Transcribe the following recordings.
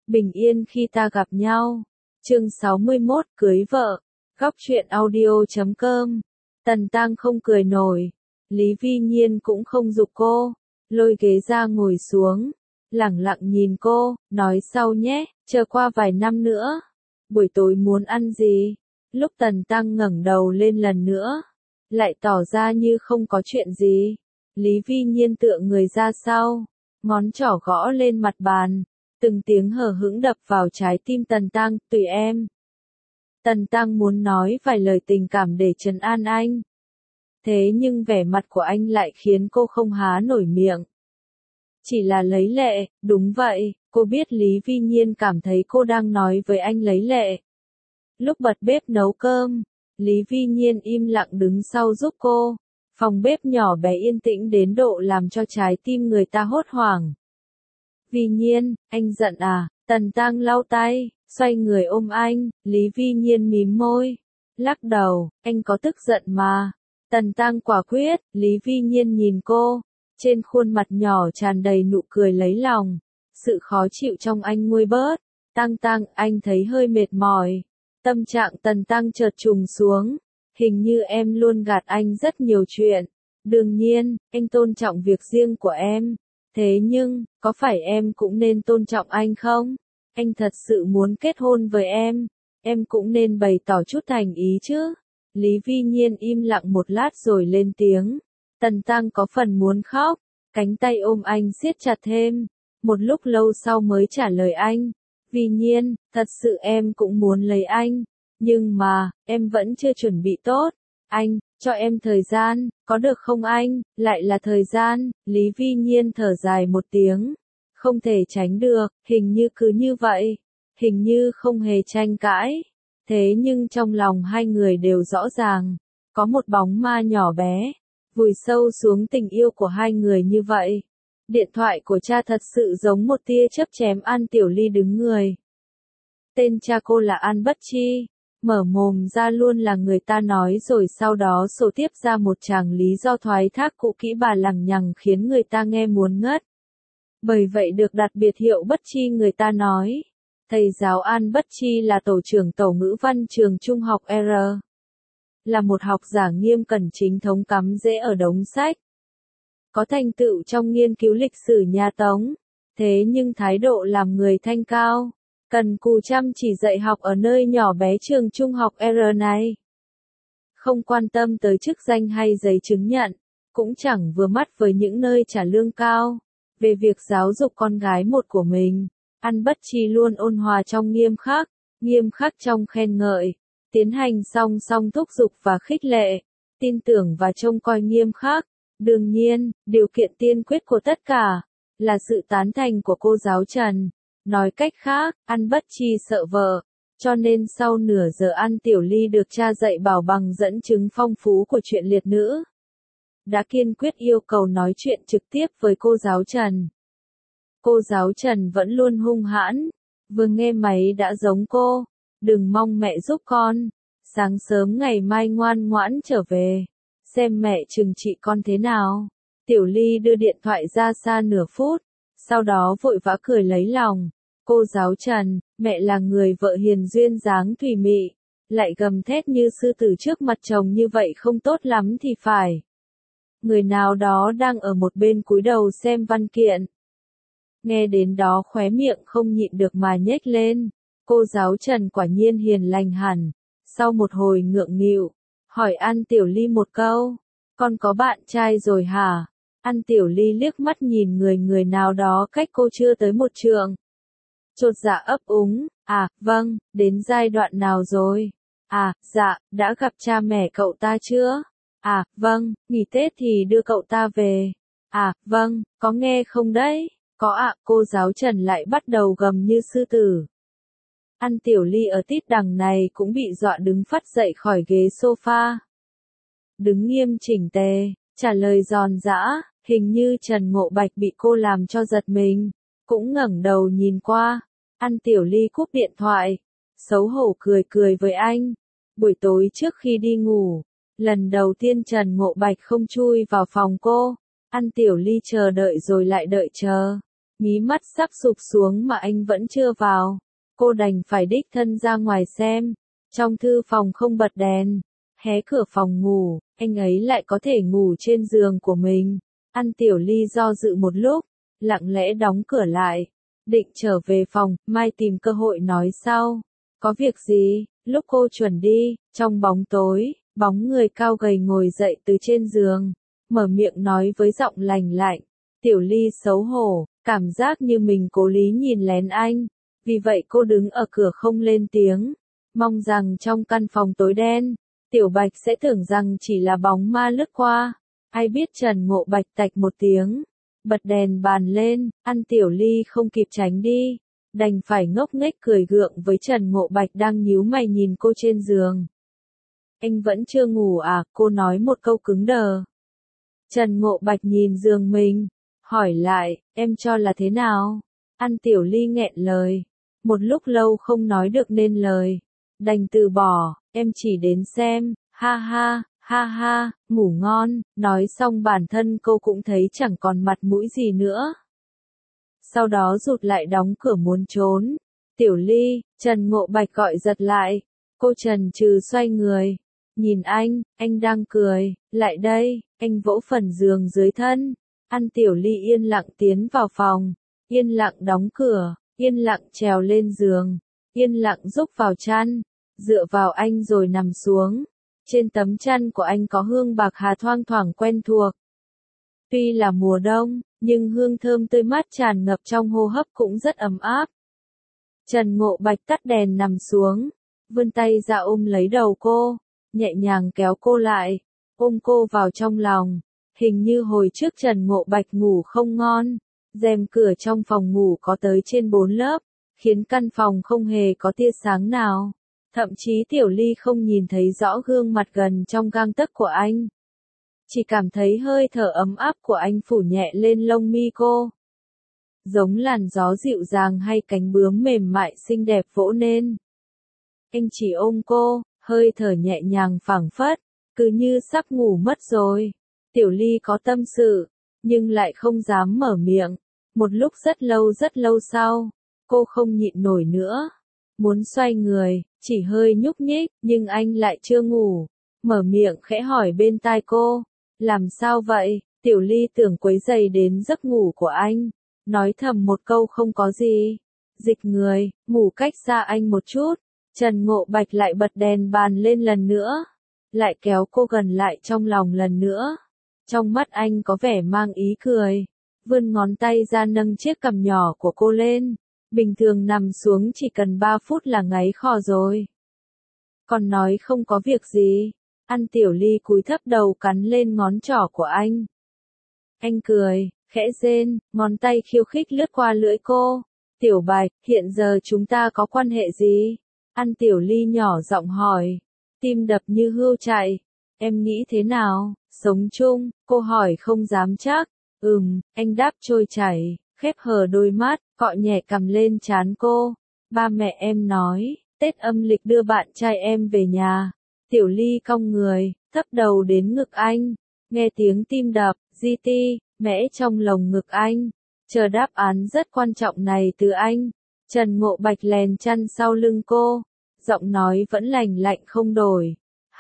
Bình yên khi ta gặp nhau. Chương 61 cưới vợ. Góc truyện audio.com. Tần Tăng không cười nổi. Lý Vi Nhiên cũng không giục cô. Lôi ghế ra ngồi xuống. Lẳng lặng nhìn cô, nói sau nhé, chờ qua vài năm nữa. Buổi tối muốn ăn gì? Lúc Tần Tăng ngẩng đầu lên lần nữa, lại tỏ ra như không có chuyện gì. Lý Vi Nhiên tựa người ra sau, ngón trỏ gõ lên mặt bàn, từng tiếng hờ hững đập vào trái tim Tần Tăng, tùy em. Tần Tăng muốn nói vài lời tình cảm để trấn an anh. Thế nhưng vẻ mặt của anh lại khiến cô không há nổi miệng. Chỉ là lấy lệ, đúng vậy, cô biết Lý Vi Nhiên cảm thấy cô đang nói với anh lấy lệ. Lúc bật bếp nấu cơm, Lý Vi Nhiên im lặng đứng sau giúp cô. Phòng bếp nhỏ bé yên tĩnh đến độ làm cho trái tim người ta hốt hoảng. Vi Nhiên, anh giận à? Tần Tăng lau tay, xoay người ôm anh, Lý Vi Nhiên mím môi. Lắc đầu, anh có tức giận mà. Tần Tăng quả quyết, Lý Vi Nhiên nhìn cô. Trên khuôn mặt nhỏ tràn đầy nụ cười lấy lòng. Sự khó chịu trong anh nguôi bớt. Tăng, anh thấy hơi mệt mỏi. Tâm trạng Tần Tăng chợt trùng xuống. Hình như em luôn gạt anh rất nhiều chuyện. Đương nhiên, anh tôn trọng việc riêng của em. Thế nhưng, có phải em cũng nên tôn trọng anh không? Anh thật sự muốn kết hôn với em cũng nên bày tỏ chút thành ý chứ. Lý Vi Nhiên im lặng một lát rồi lên tiếng. Tần Tăng có phần muốn khóc, cánh tay ôm anh siết chặt thêm. Một lúc lâu sau mới trả lời anh. Vi Nhiên, thật sự em cũng muốn lấy anh. Nhưng mà, em vẫn chưa chuẩn bị tốt. Anh, cho em thời gian, có được không anh? Lại là thời gian, Lý Vi Nhiên thở dài một tiếng. Không thể tránh được, hình như cứ như vậy. Hình như không hề tranh cãi. Thế nhưng trong lòng hai người đều rõ ràng. Có một bóng ma nhỏ bé, vùi sâu xuống tình yêu của hai người như vậy. Điện thoại của cha thật sự giống một tia chớp chém An Tiểu Ly đứng người. Tên cha cô là An Bất Chi. Mở mồm ra luôn là người ta nói rồi sau đó sổ tiếp ra một tràng lý do thoái thác cũ kỹ bà lằng nhằng khiến người ta nghe muốn ngất. Bởi vậy được đặt biệt hiệu Bất Chi người ta nói. Thầy giáo An Bất Chi là tổ trưởng tổ ngữ văn trường trung học R. Là một học giả nghiêm cẩn chính thống cắm rễ ở đống sách. Có thành tựu trong nghiên cứu lịch sử nhà Tống. Thế nhưng thái độ làm người thanh cao. Cần cù chăm chỉ dạy học ở nơi nhỏ bé trường trung học R này. Không quan tâm tới chức danh hay giấy chứng nhận, cũng chẳng vừa mắt với những nơi trả lương cao. Về việc giáo dục con gái một của mình, An Bất Chi luôn ôn hòa trong nghiêm khắc trong khen ngợi, tiến hành song song thúc giục và khích lệ, tin tưởng và trông coi nghiêm khắc. Đương nhiên, điều kiện tiên quyết của tất cả, là sự tán thành của cô giáo Trần. Nói cách khác, An Bất Chi sợ vợ, cho nên sau nửa giờ An Tiểu Ly được cha dạy bảo bằng dẫn chứng phong phú của chuyện liệt nữ. Đã kiên quyết yêu cầu nói chuyện trực tiếp với cô giáo Trần. Cô giáo Trần vẫn luôn hung hãn, vừa nghe máy đã giống cô, đừng mong mẹ giúp con, sáng sớm ngày mai ngoan ngoãn trở về, xem mẹ trừng trị con thế nào. Tiểu Ly đưa điện thoại ra xa nửa phút, sau đó vội vã cười lấy lòng. Cô giáo Trần, mẹ là người vợ hiền duyên dáng thùy mị, lại gầm thét như sư tử trước mặt chồng như vậy không tốt lắm thì phải. Người nào đó đang ở một bên cúi đầu xem văn kiện. Nghe đến đó khóe miệng không nhịn được mà nhếch lên. Cô giáo Trần quả nhiên hiền lành hẳn. Sau một hồi ngượng nghịu, hỏi An Tiểu Ly một câu. Con có bạn trai rồi hả? An Tiểu Ly liếc mắt nhìn người nào đó cách cô chưa tới một trượng. Chột dạ ấp úng, vâng, đến giai đoạn nào rồi? Dạ, đã gặp cha mẹ cậu ta chưa? Vâng, nghỉ Tết thì đưa cậu ta về. Vâng, có nghe không đấy? Có ạ, cô giáo Trần lại bắt đầu gầm như sư tử. An Tiểu Ly ở tít đằng này cũng bị dọa đứng phắt dậy khỏi ghế sofa. Đứng nghiêm chỉnh tề, trả lời giòn giã, hình như Trần Ngộ Bạch bị cô làm cho giật mình, cũng ngẩng đầu nhìn qua. An Tiểu Ly cúp điện thoại, xấu hổ cười với anh. Buổi tối trước khi đi ngủ, lần đầu tiên Trần Ngộ Bạch không chui vào phòng cô. An Tiểu Ly chờ đợi rồi lại đợi chờ. Mí mắt sắp sụp xuống mà anh vẫn chưa vào. Cô đành phải đích thân ra ngoài xem. Trong thư phòng không bật đèn. Hé cửa phòng ngủ, anh ấy lại có thể ngủ trên giường của mình. An Tiểu Ly do dự một lúc, lặng lẽ đóng cửa lại. Định trở về phòng, mai tìm cơ hội nói sau. Có việc gì? Lúc cô chuẩn đi, trong bóng tối, bóng người cao gầy ngồi dậy từ trên giường. Mở miệng nói với giọng lành lạnh. Tiểu Ly xấu hổ, cảm giác như mình cố ý nhìn lén anh. Vì vậy cô đứng ở cửa không lên tiếng. Mong rằng trong căn phòng tối đen, Tiểu Bạch sẽ tưởng rằng chỉ là bóng ma lướt qua. Ai biết Trần Ngộ Bạch tạch một tiếng. Bật đèn bàn lên, An Tiểu Ly không kịp tránh đi. Đành phải ngốc nghếch cười gượng với Trần Ngộ Bạch đang nhíu mày nhìn cô trên giường. Anh vẫn chưa ngủ à? Cô nói một câu cứng đờ. Trần Ngộ Bạch nhìn giường mình, hỏi lại, em cho là thế nào? An Tiểu Ly nghẹn lời. Một lúc lâu không nói được nên lời. Đành từ bỏ, em chỉ đến xem, ha ha, ngủ ngon. Nói xong bản thân cô cũng thấy chẳng còn mặt mũi gì nữa. Sau đó rụt lại đóng cửa muốn trốn. Tiểu Ly, Trần Ngộ Bạch gọi giật lại. Cô chần chừ xoay người. Nhìn anh đang cười, lại đây, anh vỗ phần giường dưới thân. An Tiểu Ly yên lặng tiến vào phòng, yên lặng đóng cửa, yên lặng trèo lên giường, yên lặng rúc vào chăn, dựa vào anh rồi nằm xuống. Trên tấm chăn của anh có hương bạc hà thoang thoảng quen thuộc. Tuy là mùa đông, nhưng hương thơm tươi mát tràn ngập trong hô hấp cũng rất ấm áp. Trần Ngộ Bạch tắt đèn nằm xuống, vươn tay ra ôm lấy đầu cô, nhẹ nhàng kéo cô lại, ôm cô vào trong lòng. Hình như hồi trước Trần Ngộ Bạch ngủ không ngon, rèm cửa trong phòng ngủ có tới trên 4 lớp, khiến căn phòng không hề có tia sáng nào. Thậm chí Tiểu Ly không nhìn thấy rõ gương mặt gần trong gang tấc của anh. Chỉ cảm thấy hơi thở ấm áp của anh phủ nhẹ lên lông mi cô. Giống làn gió dịu dàng hay cánh bướm mềm mại xinh đẹp vỗ nên. Anh chỉ ôm cô, hơi thở nhẹ nhàng phảng phất, cứ như sắp ngủ mất rồi. Tiểu Ly có tâm sự, nhưng lại không dám mở miệng. Một lúc rất lâu sau, cô không nhịn nổi nữa. Muốn xoay người, chỉ hơi nhúc nhích, nhưng anh lại chưa ngủ. Mở miệng khẽ hỏi bên tai cô. Làm sao vậy? Tiểu Ly tưởng quấy rầy đến giấc ngủ của anh. Nói thầm một câu không có gì. Dịch người, ngủ cách xa anh một chút. Trần Ngộ Bạch lại bật đèn bàn lên lần nữa. Lại kéo cô gần lại trong lòng lần nữa. Trong mắt anh có vẻ mang ý cười. Vươn ngón tay ra nâng chiếc cằm nhỏ của cô lên. Bình thường nằm xuống chỉ cần 3 phút là ngáy khò rồi. Còn nói không có việc gì. An Tiểu Ly cúi thấp đầu cắn lên ngón trỏ của anh. Anh cười, khẽ rên, ngón tay khiêu khích lướt qua lưỡi cô. Tiểu Bạch, hiện giờ chúng ta có quan hệ gì? An Tiểu Ly nhỏ giọng hỏi. Tim đập như hươu chạy. Em nghĩ thế nào? Sống chung? Cô hỏi không dám chắc. Anh đáp trôi chảy, khép hờ đôi mắt, cọ nhẹ cằm lên trán cô. Ba mẹ em nói, Tết âm lịch đưa bạn trai em về nhà. Tiểu Ly cong người, thấp đầu đến ngực anh. Nghe tiếng tim đập, mẽ trong lồng ngực anh. Chờ đáp án rất quan trọng này từ anh. Trần Ngộ Bạch lèn chăn sau lưng cô. Giọng nói vẫn lành lạnh không đổi.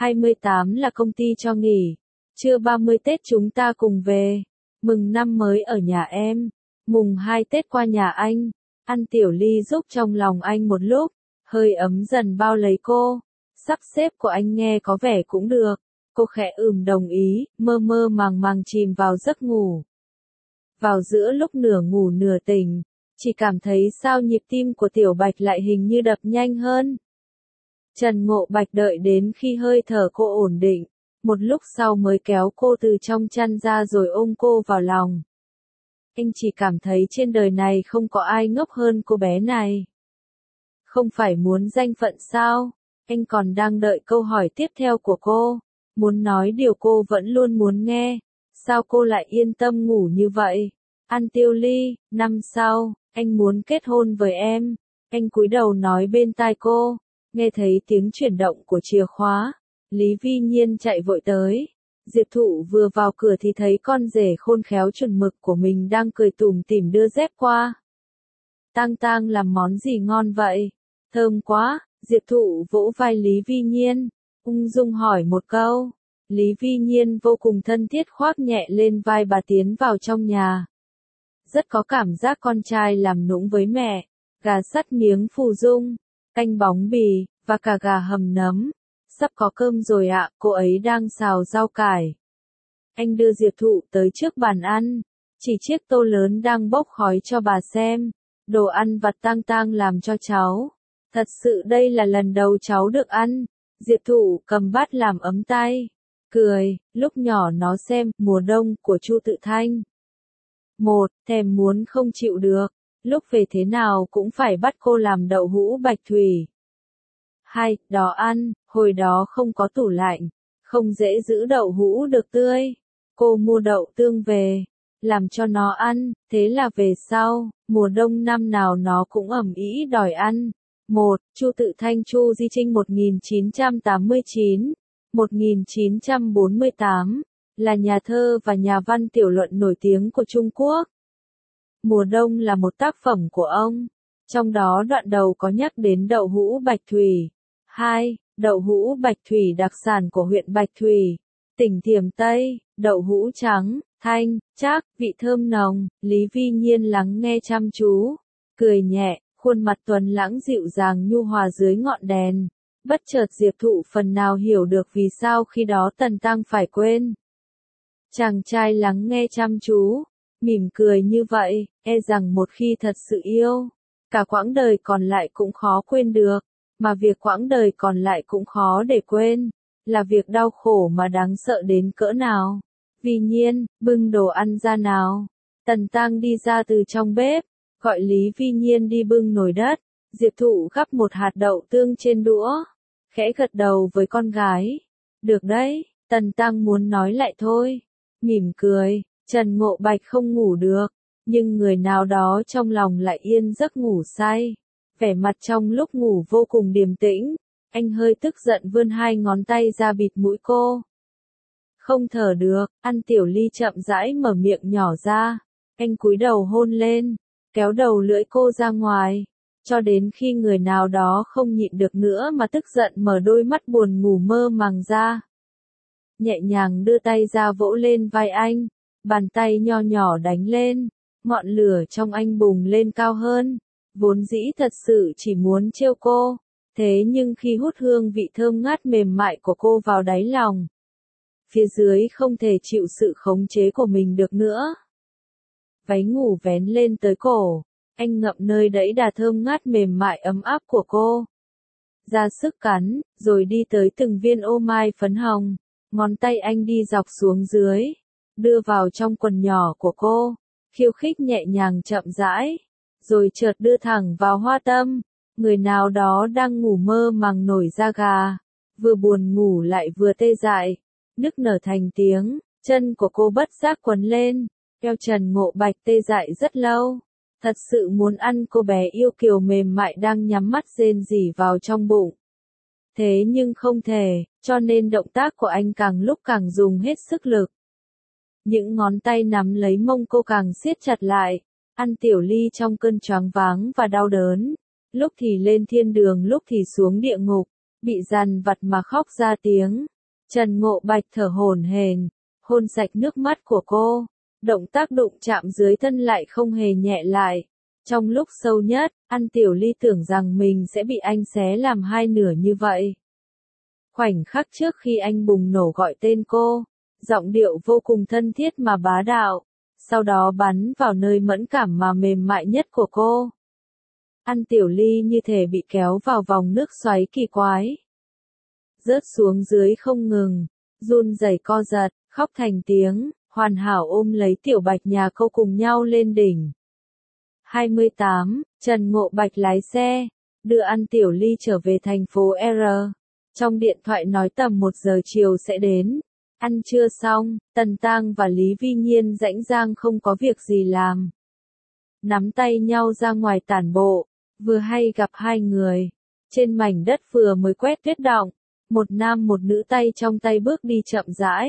28 là công ty cho nghỉ. Trưa 30 Tết chúng ta cùng về. Mừng năm mới ở nhà em. Mùng 2 Tết qua nhà anh. An Tiểu Ly giúp trong lòng anh một lúc. Hơi ấm dần bao lấy cô. Sắp xếp của anh nghe có vẻ cũng được. Cô khẽ đồng ý, mơ mơ màng chìm vào giấc ngủ. Vào giữa lúc nửa ngủ nửa tỉnh, chỉ cảm thấy sao nhịp tim của Tiểu Bạch lại hình như đập nhanh hơn. Trần Ngộ Bạch đợi đến khi hơi thở cô ổn định, một lúc sau mới kéo cô từ trong chăn ra rồi ôm cô vào lòng. Anh chỉ cảm thấy trên đời này không có ai ngốc hơn cô bé này. Không phải muốn danh phận sao? Anh còn đang đợi câu hỏi tiếp theo của cô. Muốn nói điều cô vẫn luôn muốn nghe. Sao cô lại yên tâm ngủ như vậy? An Tiểu Ly, năm sau, anh muốn kết hôn với em. Anh cúi đầu nói bên tai cô. Nghe thấy tiếng chuyển động của chìa khóa. Lý Vi Nhiên chạy vội tới. Diệp Thụ vừa vào cửa thì thấy con rể khôn khéo chuẩn mực của mình đang cười tủm tỉm đưa dép qua. Tang Tang làm món gì ngon vậy? Thơm quá, Diệp Thụ vỗ vai Lý Vi Nhiên, ung dung hỏi một câu. Lý Vi Nhiên vô cùng thân thiết khoác nhẹ lên vai bà tiến vào trong nhà. Rất có cảm giác con trai làm nũng với mẹ, gà sắt miếng phù dung, canh bóng bì, và cả gà hầm nấm. Sắp có cơm rồi ạ, cô ấy đang xào rau cải. Anh đưa Diệp Thụ tới trước bàn ăn, chỉ chiếc tô lớn đang bốc khói cho bà xem. Đồ ăn vặt Tang Tang làm cho cháu. Thật sự đây là lần đầu cháu được ăn. Diệp Thụ cầm bát làm ấm tay. Cười, lúc nhỏ nó xem Mùa Đông của Chu Tự Thanh. 1. Thèm muốn không chịu được. Lúc về thế nào cũng phải bắt cô làm đậu hũ bạch thủy. 2. Đó ăn, hồi đó không có tủ lạnh. Không dễ giữ đậu hũ được tươi. Cô mua đậu tương về. Làm cho nó ăn, thế là về sau, mùa đông năm nào nó cũng ầm ĩ đòi ăn. 1. Chu Tự Thanh Chu Di Trinh 1989, 1948, là nhà thơ và nhà văn tiểu luận nổi tiếng của Trung Quốc. Mùa Đông là một tác phẩm của ông, trong đó đoạn đầu có nhắc đến đậu hũ bạch thủy. 2. Đậu hũ bạch thủy đặc sản của huyện Bạch Thủy, tỉnh Thiểm Tây, đậu hũ trắng, thanh, chắc, vị thơm nồng. Lý Vi Nhiên lắng nghe chăm chú, cười nhẹ, khuôn mặt tuấn lãng dịu dàng nhu hòa dưới ngọn đèn. Bất chợt Diệp Thụ phần nào hiểu được vì sao khi đó Tần Tăng phải quên. Chàng trai lắng nghe chăm chú, mỉm cười như vậy, e rằng một khi thật sự yêu, cả quãng đời còn lại cũng khó quên được, mà việc quãng đời còn lại cũng khó để quên, là việc đau khổ mà đáng sợ đến cỡ nào. Vi Nhiên, bưng đồ ăn ra nào. Tần Tăng đi ra từ trong bếp, gọi Lý Vi Nhiên đi bưng nồi đất. Diệp Thụ gắp một hạt đậu tương trên đũa, khẽ gật đầu với con gái. Được đấy, Tần Tăng muốn nói lại thôi. Mỉm cười, Trần Ngộ Bạch không ngủ được, nhưng người nào đó trong lòng lại yên giấc ngủ say. Vẻ mặt trong lúc ngủ vô cùng điềm tĩnh, anh hơi tức giận vươn hai ngón tay ra bịt mũi cô. Không thở được, An Tiểu Ly chậm rãi mở miệng nhỏ ra. Anh cúi đầu hôn lên, kéo đầu lưỡi cô ra ngoài, cho đến khi người nào đó không nhịn được nữa mà tức giận mở đôi mắt buồn ngủ mơ màng ra. Nhẹ nhàng đưa tay ra vỗ lên vai anh, bàn tay nho nhỏ đánh lên, ngọn lửa trong anh bùng lên cao hơn. Vốn dĩ thật sự chỉ muốn trêu cô, thế nhưng khi hút hương vị thơm ngát mềm mại của cô vào đáy lòng, phía dưới không thể chịu sự khống chế của mình được nữa. Váy ngủ vén lên tới cổ, anh ngậm nơi đẫy đà thơm ngát mềm mại ấm áp của cô. Ra sức cắn, rồi đi tới từng viên ô mai phấn hồng, ngón tay anh đi dọc xuống dưới, đưa vào trong quần nhỏ của cô, khiêu khích nhẹ nhàng chậm rãi, rồi chợt đưa thẳng vào hoa tâm. Người nào đó đang ngủ mơ màng nổi da gà, vừa buồn ngủ lại vừa tê dại, nức nở thành tiếng, chân của cô bất giác quấn lên, eo Trần Ngộ Bạch tê dại rất lâu, thật sự muốn ăn cô bé yêu kiều mềm mại đang nhắm mắt rên rỉ vào trong bụng. Thế nhưng không thể, cho nên động tác của anh càng lúc càng dùng hết sức lực. Những ngón tay nắm lấy mông cô càng siết chặt lại, An Tiểu Ly trong cơn choáng váng và đau đớn, lúc thì lên thiên đường lúc thì xuống địa ngục, bị dằn vặt mà khóc ra tiếng. Trần Ngộ Bạch thở hổn hển, hôn sạch nước mắt của cô, động tác đụng chạm dưới thân lại không hề nhẹ lại. Trong lúc sâu nhất, An Tiểu Ly tưởng rằng mình sẽ bị anh xé làm hai nửa như vậy. Khoảnh khắc trước khi anh bùng nổ gọi tên cô, giọng điệu vô cùng thân thiết mà bá đạo, sau đó bắn vào nơi mẫn cảm mà mềm mại nhất của cô. An Tiểu Ly như thể bị kéo vào vòng nước xoáy kỳ quái, rớt xuống dưới không ngừng, run rẩy co giật, khóc thành tiếng, hoàn hảo ôm lấy Tiểu Bạch nhà cô cùng nhau lên đỉnh. 28. Trần Ngộ Bạch lái xe, đưa An Tiểu Ly trở về thành phố R. Trong điện thoại nói tầm 1 giờ chiều sẽ đến. Ăn trưa xong, Tần Tăng và Lý Vi Nhiên rảnh rang không có việc gì làm, nắm tay nhau ra ngoài tản bộ, vừa hay gặp hai người. Trên mảnh đất vừa mới quét tuyết đọng, một nam một nữ tay trong tay bước đi chậm rãi.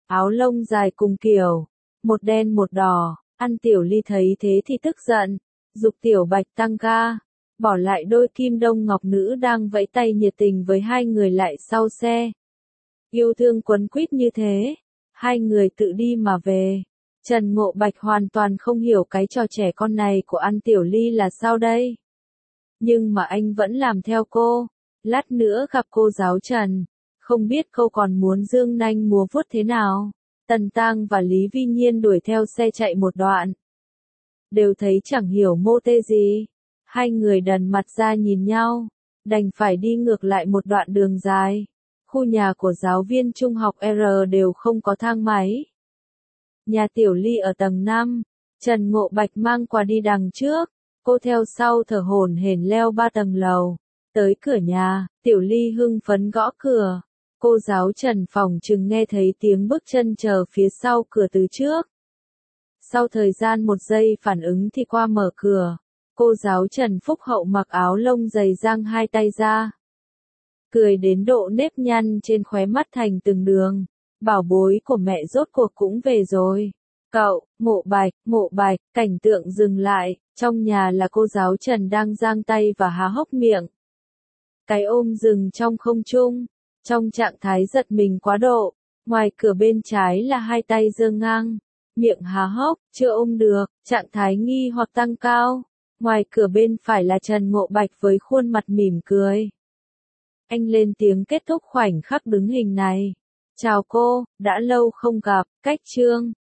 áo lông dài cùng kiểu, một đen một đỏ. An Tiểu Ly thấy thế thì tức giận, giục Tiểu Bạch tăng ga, bỏ lại đôi kim đông ngọc nữ đang vẫy tay nhiệt tình với hai người lại sau xe. Yêu thương quấn quýt như thế, hai người tự đi mà về. Trần Ngộ Bạch hoàn toàn không hiểu cái trò trẻ con này của An Tiểu Ly là sao đây. Nhưng mà anh vẫn làm theo cô. Lát nữa gặp cô giáo Trần, không biết cô còn muốn dương nanh múa vuốt thế nào. Tần Tang và Lý Vi Nhiên đuổi theo xe chạy một đoạn. Đều thấy chẳng hiểu mô tê gì. Hai người đần mặt ra nhìn nhau, đành phải đi ngược lại một đoạn đường dài. Khu nhà của giáo viên trung học R đều không có thang máy. Nhà Tiểu Ly ở tầng 5, Trần Ngộ Bạch mang quà đi đằng trước, cô theo sau thở hổn hển leo 3 tầng lầu. Tới cửa nhà, Tiểu Ly hưng phấn gõ cửa. Cô giáo Trần phỏng chừng nghe thấy tiếng bước chân chờ phía sau cửa từ trước. Sau thời gian 1 giây phản ứng thì qua mở cửa. Cô giáo Trần phúc hậu mặc áo lông dày dang hai tay ra. Cười đến độ nếp nhăn trên khóe mắt thành từng đường. Bảo bối của mẹ rốt cuộc cũng về rồi. Cậu, Ngộ Bạch, cảnh tượng dừng lại, trong nhà là cô giáo Trần đang giang tay và há hốc miệng. Cái ôm dừng trong không trung, trong trạng thái giật mình quá độ, ngoài cửa bên trái là hai tay giơ ngang, miệng há hốc, chưa ôm được, trạng thái nghi hoặc tăng cao. Ngoài cửa bên phải là Trần Ngộ Bạch với khuôn mặt mỉm cười. Anh lên tiếng kết thúc khoảnh khắc đứng hình này. Chào cô, đã lâu không gặp, cách chương.